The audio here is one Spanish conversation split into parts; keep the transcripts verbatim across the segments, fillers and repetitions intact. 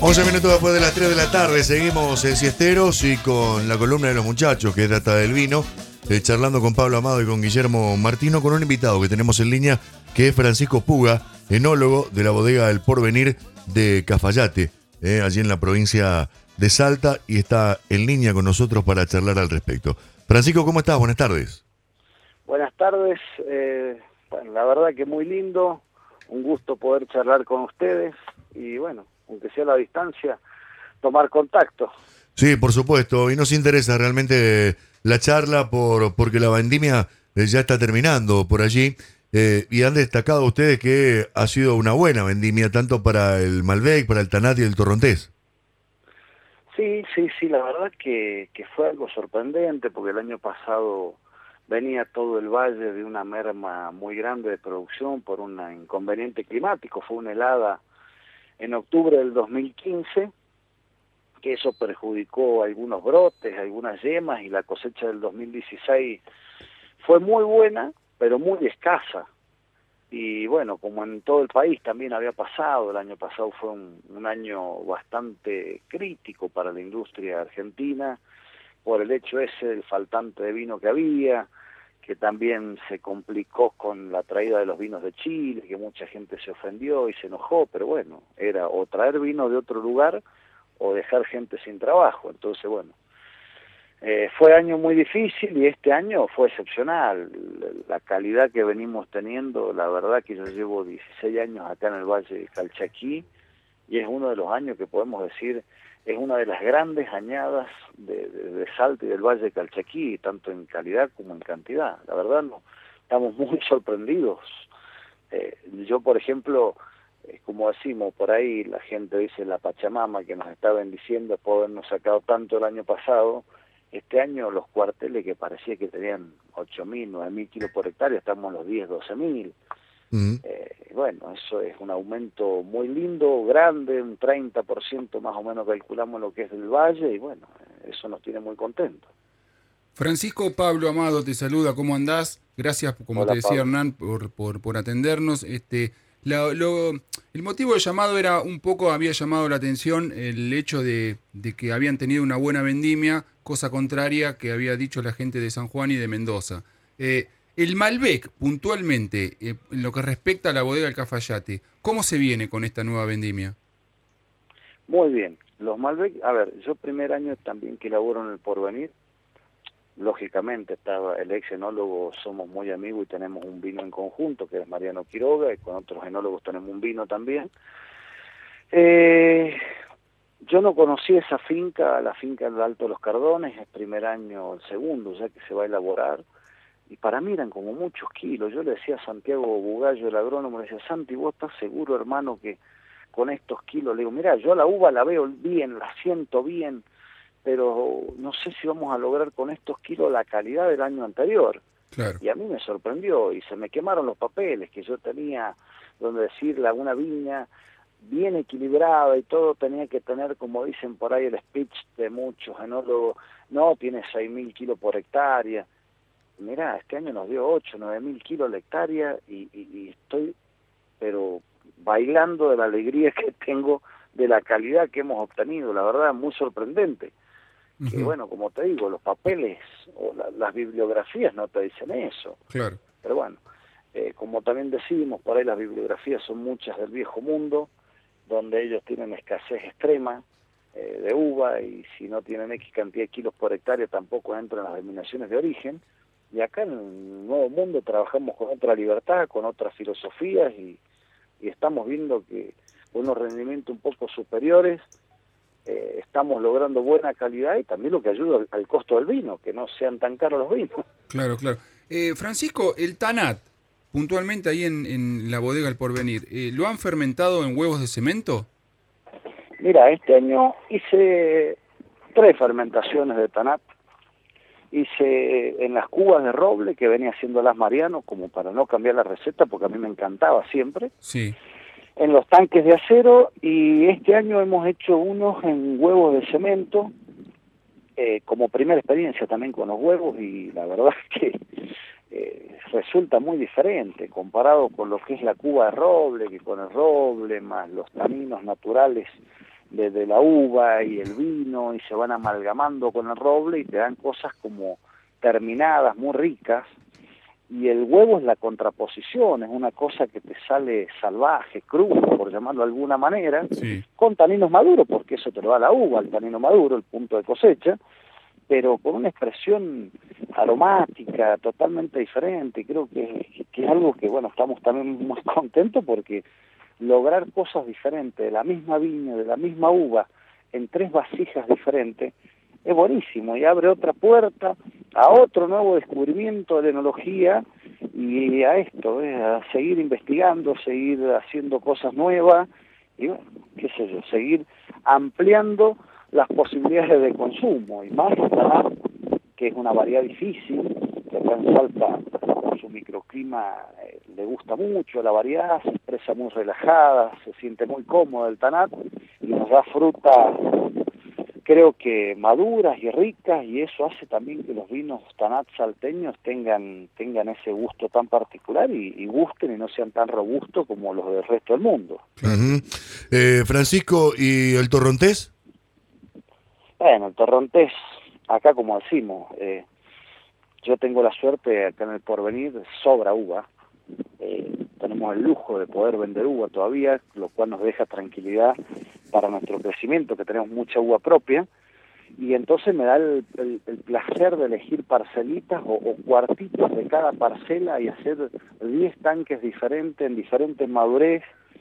once minutos después de las tres de la tarde, seguimos en Siesteros y con la columna de los muchachos, que trata del vino, eh, charlando con Pablo Amado y con Guillermo Martino, con un invitado que tenemos en línea, que es Francisco Puga, enólogo de la bodega El Porvenir de Cafayate, eh, allí en la provincia de Salta, y está en línea con nosotros para charlar al respecto. Francisco, ¿cómo estás? Buenas tardes. Buenas tardes, eh, bueno, la verdad que muy lindo, un gusto poder charlar con ustedes y bueno, aunque sea a la distancia, tomar contacto. Sí, por supuesto, y nos interesa realmente la charla por porque la vendimia eh, ya está terminando por allí, eh, y han destacado ustedes que ha sido una buena vendimia tanto para el Malbec, para el Tanat y el Torrontés. Sí, sí, sí, la verdad que, que fue algo sorprendente porque el año pasado venía todo el valle de una merma muy grande de producción por un inconveniente climático, fue una helada en octubre del dos mil quince, que eso perjudicó algunos brotes, algunas yemas, y la cosecha del dos mil dieciséis fue muy buena, pero muy escasa. Y bueno, como en todo el país también había pasado, el año pasado fue un, un año bastante crítico para la industria argentina, por el hecho ese del faltante de vino que había, que también se complicó con la traída de los vinos de Chile, que mucha gente se ofendió y se enojó, pero bueno, era o traer vino de otro lugar o dejar gente sin trabajo. Entonces, bueno, eh, fue año muy difícil y este año fue excepcional. La calidad que venimos teniendo, la verdad que yo llevo dieciséis años acá en el Valle de Calchaquí y es uno de los años que podemos decir es una de las grandes añadas de, de, de Salta y del Valle de Calchaquí, tanto en calidad como en cantidad. La verdad, no, estamos muy sorprendidos. Eh, yo, por ejemplo, eh, como decimos por ahí, la gente dice la Pachamama que nos está bendiciendo por habernos sacado tanto el año pasado. Este año los cuarteles que parecía que tenían ocho mil, nueve mil kilos por hectárea, estamos en los diez, doce mil. Uh-huh. Eh, bueno, eso es un aumento muy lindo, grande, un treinta por ciento más o menos calculamos lo que es del valle, y bueno, eso nos tiene muy contentos. Francisco, Pablo Amado te saluda, ¿cómo andás? Gracias, como Hola, te decía Pablo. Hernán, por, por, por atendernos. Este, la, lo, el motivo del llamado era un poco, había llamado la atención el hecho de, de que habían tenido una buena vendimia, cosa contraria que había dicho la gente de San Juan y de Mendoza. Eh, el Malbec, puntualmente, eh, en lo que respecta a la bodega del Cafayate, ¿cómo se viene con esta nueva vendimia? Muy bien. Los Malbec, a ver, yo primer año también que laburo en el Porvenir, lógicamente estaba el ex enólogo, somos muy amigos y tenemos un vino en conjunto, que es Mariano Quiroga, y con otros enólogos tenemos un vino también. Eh, yo no conocí esa finca, la finca del Alto de los Cardones, el primer año, el segundo, ya que se va a elaborar, y para mí eran como muchos kilos. Yo le decía a Santiago Bugallo, el agrónomo, le decía, Santi, ¿vos estás seguro, hermano, que con estos kilos? Le digo, mirá, yo la uva la veo bien, la siento bien, pero no sé si vamos a lograr con estos kilos la calidad del año anterior. Claro. Y a mí me sorprendió, y se me quemaron los papeles que yo tenía, donde decir, una viña bien equilibrada y todo tenía que tener, como dicen por ahí el speech de muchos enólogos, no, tiene seis mil kilos por hectárea. Mirá, este año nos dio ocho, nueve mil kilos la hectárea y, y, y estoy, pero bailando de la alegría que tengo de la calidad que hemos obtenido, la verdad, muy sorprendente. Uh-huh. Que bueno, como te digo, los papeles o la, las bibliografías no te dicen eso. Claro. Pero bueno, eh, como también decimos, por ahí las bibliografías son muchas del viejo mundo, donde ellos tienen escasez extrema eh, de uva, y si no tienen X cantidad de kilos por hectárea tampoco entran las denominaciones de origen. Y acá en el Nuevo Mundo trabajamos con otra libertad, con otras filosofías, y, y estamos viendo que con unos rendimientos un poco superiores eh, estamos logrando buena calidad, y también lo que ayuda al, al costo del vino, que no sean tan caros los vinos. Claro, claro. Eh, Francisco, el Tanat, puntualmente ahí en, en la bodega El Porvenir, eh, ¿lo han fermentado en huevos de cemento? Mira, este año hice tres fermentaciones de Tanat. Hice en las cubas de roble, que venía haciendo las Mariano, como para no cambiar la receta, porque a mí me encantaba siempre. Sí. En los tanques de acero, y este año hemos hecho unos en huevos de cemento, eh, como primera experiencia también con los huevos, y la verdad es que eh, resulta muy diferente comparado con lo que es la cuba de roble, que con el roble más los taninos naturales de, de la uva y el vino, y se van amalgamando con el roble y te dan cosas como terminadas, muy ricas. Y el huevo es la contraposición, es una cosa que te sale salvaje, crudo, por llamarlo de alguna manera, Sí. con taninos maduros, porque eso te lo da la uva, el tanino maduro, el punto de cosecha, pero con una expresión aromática totalmente diferente. Y creo que, que es algo que, bueno, estamos también muy contentos porque lograr cosas diferentes, de la misma viña, de la misma uva, en tres vasijas diferentes, es buenísimo y abre otra puerta a otro nuevo descubrimiento de la enología y a esto, ¿eh? A seguir investigando, seguir haciendo cosas nuevas y, bueno, qué sé yo, seguir ampliando las posibilidades de consumo. Y más Taná, que es una variedad difícil, que acá en Salta, con su microclima, eh, le gusta mucho la variedad, se expresa muy relajada, se siente muy cómoda el Tanat y nos da fruta, creo que maduras y ricas, y eso hace también que los vinos Tanat salteños tengan tengan ese gusto tan particular y, y gusten y no sean tan robustos como los del resto del mundo. Uh-huh. eh, Francisco, ¿y el torrontés? Bueno, el torrontés, acá como decimos, eh, yo tengo la suerte, acá en el Porvenir sobra uva, eh, tenemos el lujo de poder vender uva todavía, lo cual nos deja tranquilidad para nuestro crecimiento, que tenemos mucha uva propia, y entonces me da el, el, el placer de elegir parcelitas o, o cuartitos de cada parcela y hacer diez tanques diferentes, en diferentes madurez,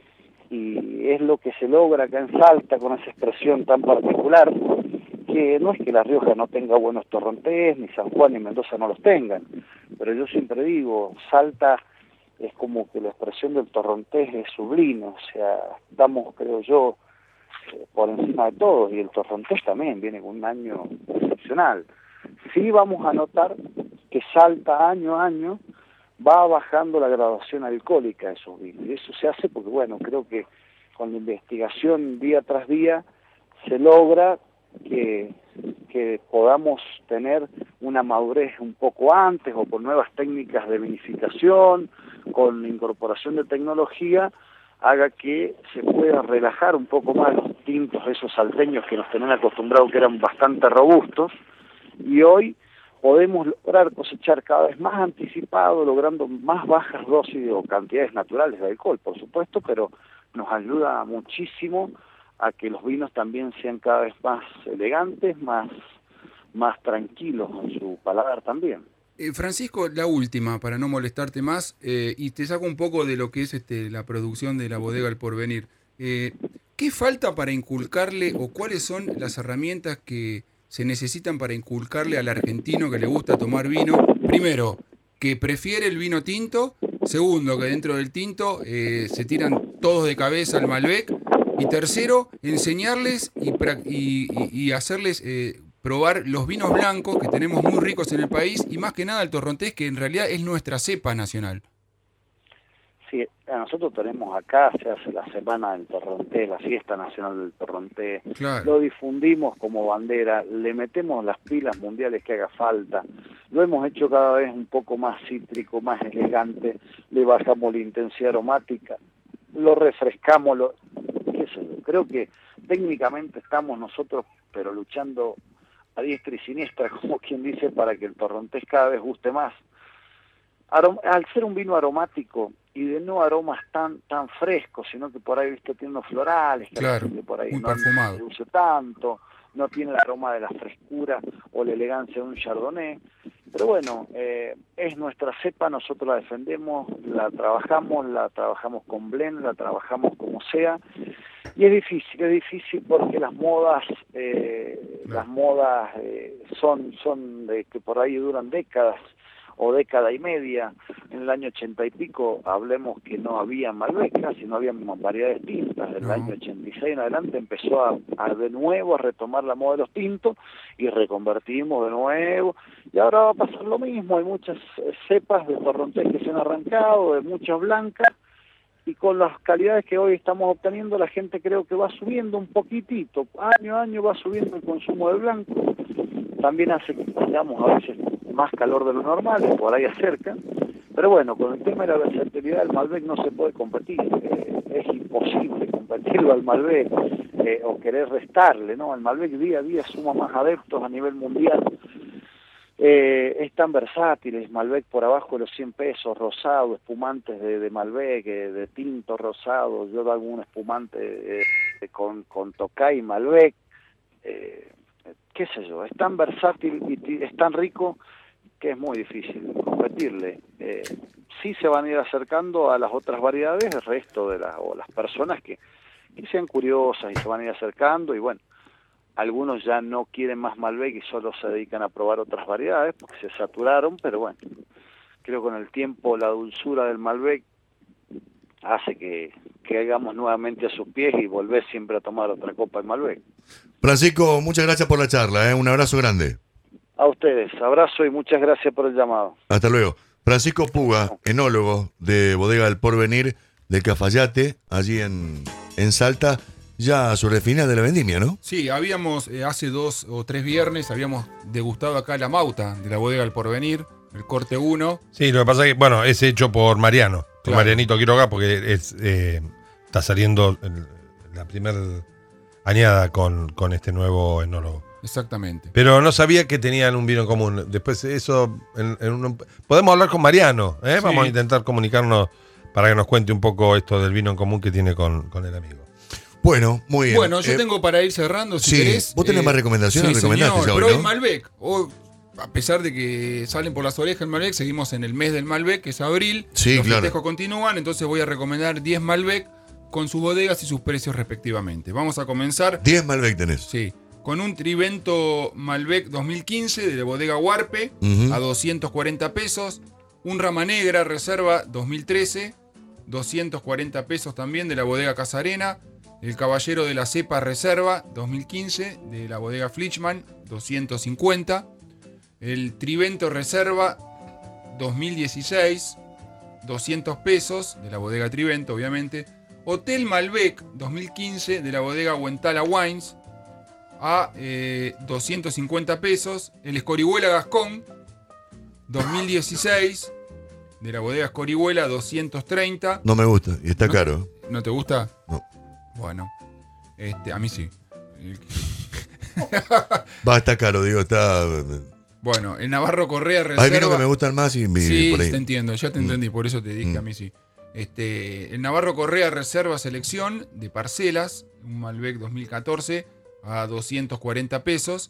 y es lo que se logra acá en Salta con esa expresión tan particular, que no es que La Rioja no tenga buenos torrontés, ni San Juan ni Mendoza no los tengan, pero yo siempre digo, Salta es como que la expresión del torrontés es sublime, o sea, estamos, creo yo, eh, por encima de todos, y el torrontés también viene con un año excepcional. Sí vamos a notar que Salta año a año va bajando la graduación alcohólica de esos vinos, y eso se hace porque, bueno, creo que con la investigación día tras día se logra que, que podamos tener una madurez un poco antes o con nuevas técnicas de vinificación, con incorporación de tecnología, haga que se pueda relajar un poco más los tintos esos salteños que nos tenían acostumbrados, que eran bastante robustos, y hoy podemos lograr cosechar cada vez más anticipado, logrando más bajas dosis o cantidades naturales de alcohol, por supuesto, pero nos ayuda muchísimo a que los vinos también sean cada vez más elegantes, más, más tranquilos en su paladar también. Eh, Francisco, la última, para no molestarte más, eh, y te saco un poco de lo que es este, la producción de la bodega El Porvenir. Eh, ¿Qué falta para inculcarle o cuáles son las herramientas que se necesitan para inculcarle al argentino que le gusta tomar vino? Primero, que prefiere el vino tinto. Segundo, que dentro del tinto eh, se tiran todos de cabeza al Malbec. Y tercero, enseñarles y, y, y hacerles eh, probar los vinos blancos que tenemos muy ricos en el país, y más que nada el torrontés, que en realidad es nuestra cepa nacional. Sí, nosotros tenemos acá, se hace la semana del torrontés, la fiesta nacional del torrontés, claro. Lo difundimos como bandera, le metemos las pilas mundiales que haga falta, lo hemos hecho cada vez un poco más cítrico, más elegante, le bajamos la intensidad aromática, lo refrescamos, lo... qué sé yo, creo que técnicamente estamos nosotros, pero luchando a diestra y siniestra, como quien dice, para que el torrontés cada vez guste más. Arom- al ser un vino aromático y de no aromas tan tan frescos, sino que por ahí visto tiene unos florales, que, claro, que por ahí muy no perfumado. se usa tanto, no tiene el aroma de la frescura o la elegancia de un chardonnay, pero bueno, eh, es nuestra cepa, nosotros la defendemos, la trabajamos, la trabajamos con blend, la trabajamos como sea, y es difícil, es difícil porque las modas, eh, las modas eh, son son de que por ahí duran décadas o década y media. En el año ochenta y pico, hablemos que no había Malbec, casi no había variedades tintas. Del no. año ochenta y seis en adelante empezó a, a de nuevo a retomar la moda de los tintos y reconvertimos de nuevo. Y ahora va a pasar lo mismo, hay muchas cepas de torrontés que se han arrancado, de muchas blancas, y con las calidades que hoy estamos obteniendo, la gente creo que va subiendo un poquitito, año a año va subiendo el consumo de blanco, también hace que tengamos a veces más calor de lo normal, por ahí acerca, pero bueno, con el tema de la versatilidad del Malbec no se puede competir, eh, es imposible competirlo al Malbec, eh, o querer restarle, ¿no? El Malbec día a día suma más adeptos a nivel mundial. Eh, es tan versátil, es Malbec por abajo de los cien pesos, rosado, espumantes de, de Malbec, eh, de tinto rosado, yo hago un espumante eh, con, con Tokay Malbec, eh, qué sé yo, es tan versátil y es tan rico que es muy difícil competirle. Eh, sí se van a ir acercando a las otras variedades el resto de las, o las personas que, que sean curiosas y se van a ir acercando, y bueno, algunos ya no quieren más Malbec y solo se dedican a probar otras variedades porque se saturaron, pero bueno, creo que con el tiempo la dulzura del Malbec hace que, que hagamos nuevamente a sus pies y volver siempre a tomar otra copa de Malbec. Francisco, muchas gracias por la charla, ¿eh? Un abrazo grande. A ustedes, abrazo y muchas gracias por el llamado. Hasta luego. Francisco Puga, enólogo de Bodega del Porvenir de Cafayate, allí en, en Salta. Ya sobre el final de la vendimia, ¿no? Sí, habíamos eh, hace dos o tres viernes habíamos degustado acá la Mauta de la Bodega del Porvenir, el corte uno. Sí, lo que pasa es que, bueno, es hecho por Mariano, por Claro. Marianito Quiroga, porque es, eh, está saliendo el, la primera añada con, con este nuevo enólogo. Exactamente. Pero no sabía que tenían un vino en común. Después eso, en, en un, podemos hablar con Mariano, ¿eh? Sí. Vamos a intentar comunicarnos para que nos cuente un poco esto del vino en común que tiene con, con el amigo. Bueno, muy bien. Bueno, yo Eh, tengo para ir cerrando, si sí, querés. vos tenés más recomendaciones, sí, recomendaste señor, ya hoy, pero ¿no? hoy Malbec. Hoy, a pesar de que salen por las orejas el Malbec, seguimos en el mes del Malbec, que es abril. Sí, Los claro. festejos continúan, entonces voy a recomendar diez Malbec con sus bodegas y sus precios respectivamente. Vamos a comenzar, diez Malbec tenés. sí, con un Trivento Malbec dos mil quince de la bodega Huarpe, Ujú. a doscientos cuarenta pesos. Un Rama Negra Reserva dos mil trece, doscientos cuarenta pesos también de la bodega Casarena. El Caballero de la Cepa Reserva dos mil quince de la bodega Flichman, doscientos cincuenta. El Trivento Reserva dos mil dieciséis, doscientos pesos de la bodega Trivento, obviamente. Hotel Malbec dos mil quince de la bodega Huentala Wines a eh, doscientos cincuenta pesos. El Escorihuela Gascón dos mil dieciséis de la bodega Escorihuela, doscientos treinta. No me gusta y está No. caro. ¿No te gusta? No. Bueno, este, a mí sí. Va, está caro, digo, está. Bueno, el Navarro Correa Reserva. Hay vinos que me gustan más y, y Sí, por ahí. te entiendo, ya te Mm. entendí, por eso te dije Mm. a mí sí. Este, el Navarro Correa Reserva Selección de Parcelas, un Malbec dos mil catorce a doscientos cuarenta pesos.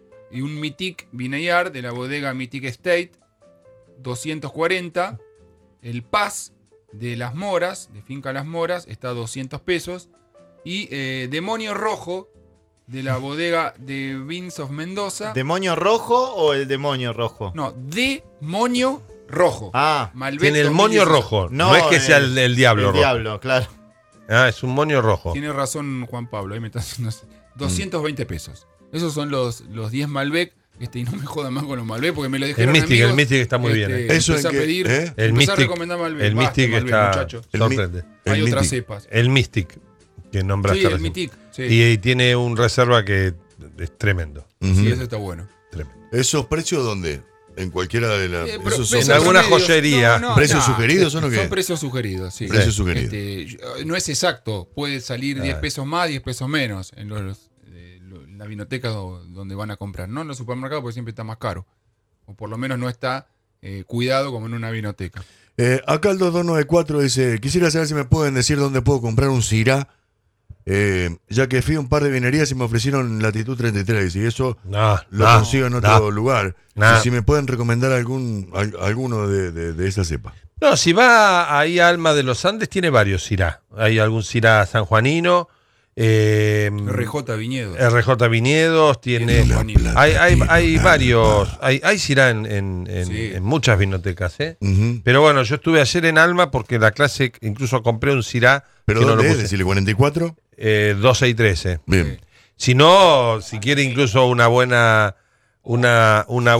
Y un Mitic Vineyard de la bodega Mitic Estate, doscientos cuarenta. El Paz de Las Moras, de Finca Las Moras, está a doscientos pesos. Y eh, Demonio Rojo de la bodega de Vins of Mendoza. ¿Demonio rojo o el demonio rojo? No, Demonio Rojo. Ah, Malbec Tiene el dos mil moño dieciséis. rojo. No, es que sea el, el diablo el rojo. diablo, claro. Ah, es un moño rojo. Tiene razón Juan Pablo, ahí me está haciendo así. Mm. doscientos veinte pesos. Esos son los, los diez Malbec. Este, y no me jodan más con los Malbec porque me lo dijeron El Mystic, amigos. el Mystic está muy Este, bien, ¿eh? ¿Eso empecé en a qué? pedir, ¿Eh? El empecé a Mystic, recomendar Malbec. el Basta, Mystic Malbec, está muchacho. El mi- sorprende. el Hay otras Mystic. cepas. El Mystic que nombraste Sí, el recién. Mythic. Sí, Y, y tiene un reserva que es tremendo. Ujú. sí, eso está bueno. Tremendo. ¿Esos precios dónde? En cualquiera de las. Eh, pero esos precios En alguna promedios. joyería. ¿Precios sugeridos son o qué? Son precios sugeridos, sí. Precios sugeridos. Este, yo- no es exacto, puede salir diez Ah. pesos más, diez pesos menos en los, eh, lo- la vinoteca do- donde van a comprar. No en los supermercados porque siempre está más caro. O por lo menos no está eh, cuidado como en una vinoteca. Eh, acá el dos dos nueve cuatro dice: quisiera saber si me pueden decir dónde puedo comprar un Syrah. Eh, ya que fui a un par de vinerías y me ofrecieron latitud treinta y tres. Y eso No, lo no, consigo en otro no. lugar. No. Y si me pueden recomendar algún al- alguno de, de, de esa cepa. No, si va ahí a Alma de los Andes, tiene varios Syrah. Hay algún Syrah sanjuanino, eh, R J Viñedos. R J Viñedos, tiene... Tiene Juanito. Hay, hay, Tiene hay la varios, plata. hay, hay Syrah en, en, en- Sí. en muchas vinotecas, ¿eh? Ujú. Pero bueno, yo estuve ayer en Alma porque la clase, incluso compré un Syrah ¿Pero que no dónde lo es? puse. ¿Decirle cuarenta y cuatro? Eh, doce y trece. Bien. Si no, si quiere incluso una buena una, una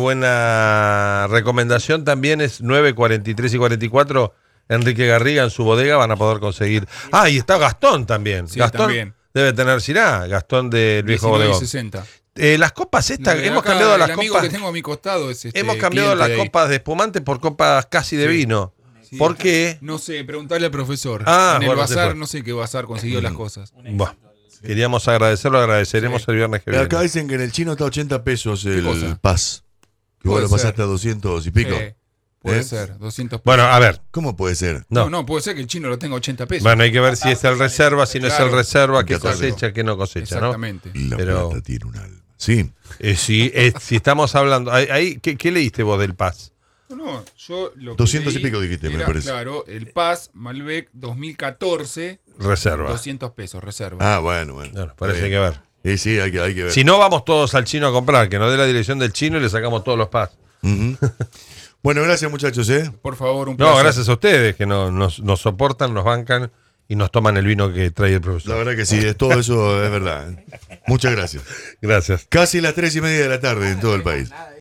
buena recomendación también es nueve, cuarenta y tres y cuarenta y cuatro. Enrique Garriga en su bodega van a poder conseguir. Ah, y está Gastón también. Sí, Gastón también. debe tener Syrah, Gastón del viejo diecinueve y bodegón. sesenta. Eh, las copas estas, Lo de hemos acá, cambiado las el amigo copas. que tengo a mi costado es este Hemos cambiado cliente las de ahí. copas de espumante por copas casi de Sí. vino. Sí. ¿Por qué? No sé, preguntarle al profesor. Ah, en el bueno, se bazar, fue. no sé qué bazar consiguió las cosas. Buah. Queríamos agradecerlo, agradeceremos Sí. el viernes que viene. Acá dicen que en el chino está ochenta pesos el cosa? Paz. Que vos Puede lo pasaste ser. a doscientos y pico. Eh, puede ¿Eh? ser, doscientos pesos. Bueno, a ver. ¿Cómo puede ser? No. No, no, puede ser que el chino lo tenga ochenta pesos. Bueno, hay que ver si es el reserva, si no es Claro. el reserva, qué Claro. cosecha, qué no cosecha, ¿no? Exactamente. La Pero- plata tiene un alma. Sí. Eh, si, eh, si estamos hablando, ahí, ahí, ¿qué, qué leíste vos del Paz? No, no, yo lo que doscientos y leí pico dijiste, me era, parece. Claro, el Paz Malbec dos mil catorce, Reserva. doscientos pesos, reserva. Ah, bueno, bueno. Bueno, parece Está que bien. ver. Sí, sí, hay que, hay que ver. Si no, vamos todos al chino a comprar, que nos dé la dirección del chino y le sacamos todos los Paz. Ujú. Bueno, gracias muchachos, ¿eh? Por favor, un placer. No, gracias a ustedes que no- nos, nos soportan, nos bancan y nos toman el vino que trae el La profesor. verdad que sí, es, todo eso es verdad. ¿eh? Muchas gracias. Gracias. Casi las tres y media de la tarde en todo el país.